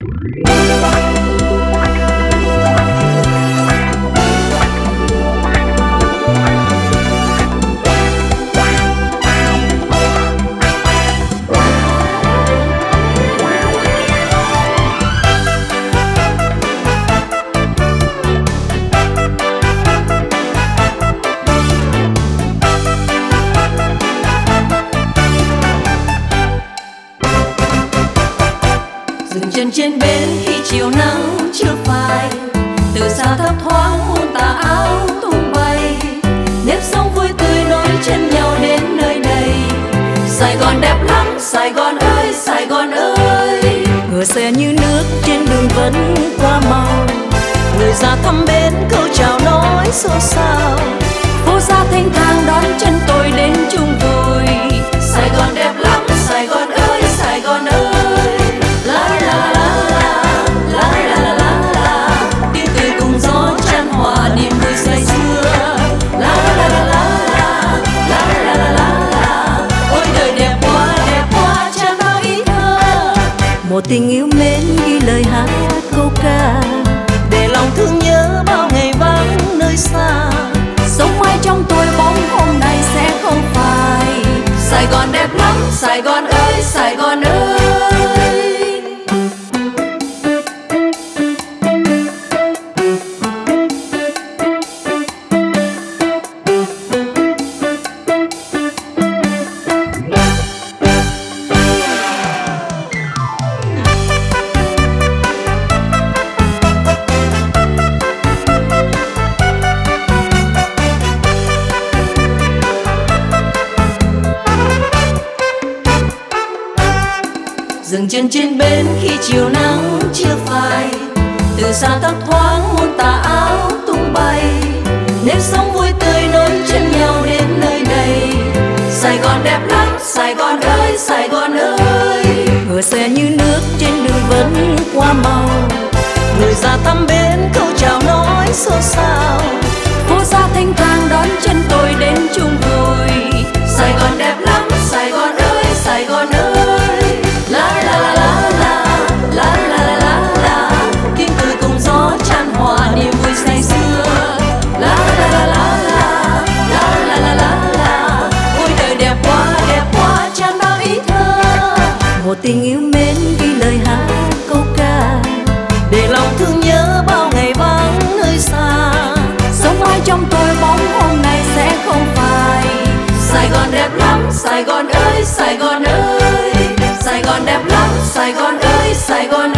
Dừng chân trên bến khi chiều nắng chưa phai, từ xa thấp thoáng muôn tà áo tung bay, nếp sống vui tươi nối chân nhau đến nơi đây. Sài Gòn đẹp lắm, Sài Gòn ơi, Sài Gòn ơi. Ngựa xe như nước trên đường vẫn qua màu, người ra thăm bến câu chào nói xôn xao. Phố xa thanh thang đón chân tôi đến chung vui. Sài Gòn đẹp lắm, Sài Gòn ơi, Sài Gòn ơi. La la la la, la la la la, tiếng cười cùng gió chan hòa niềm vui say sưa. La la la la la, la la la la, ôi đời đẹp quá chan bao ý thơ. Một tình yêu mến ghi lời hát câu ca, để lòng thương nhớ bao ngày vắng nơi xa. Sống mãi trong tôi bóng hôm nay sẽ không phai. Sài Gòn đẹp lắm, Sài Gòn ơi, Sài Gòn ơi. Dừng chân trên bến khi chiều nắng chưa phai, từ xa thấp thoáng muôn tà áo tung bay, nếp sống vui tươi nối chân nhau đến nơi đây. Sài Gòn đẹp lắm, Sài Gòn ơi, Sài Gòn ơi. Ngựa xe như nước trên đường vẫn qua màu, người ra thăm bến câu chào nói xôn xao. Phố xa thanh thang đón chân tôi đến chung vui. Sài Gòn đẹp lắm, Sài Gòn ơi, Sài Gòn ơi. La la la la la, la la la la, tiếng cười cùng gió chan hòa niềm vui say sưa. La la la la la, la la la la, ôi đời đẹp quá chan bao ý thơ. Một tình yêu mến ghi lời hát câu ca, để lòng thương nhớ bao ngày vắng nơi xa. Sống mãi trong tôi bóng hôm nay sẽ không phai. Sài Gòn đẹp lắm, Sài Gòn ơi, Sài Gòn ơi. Sài Gòn đẹp lắm, Sài Gòn ơi, Sài Gòn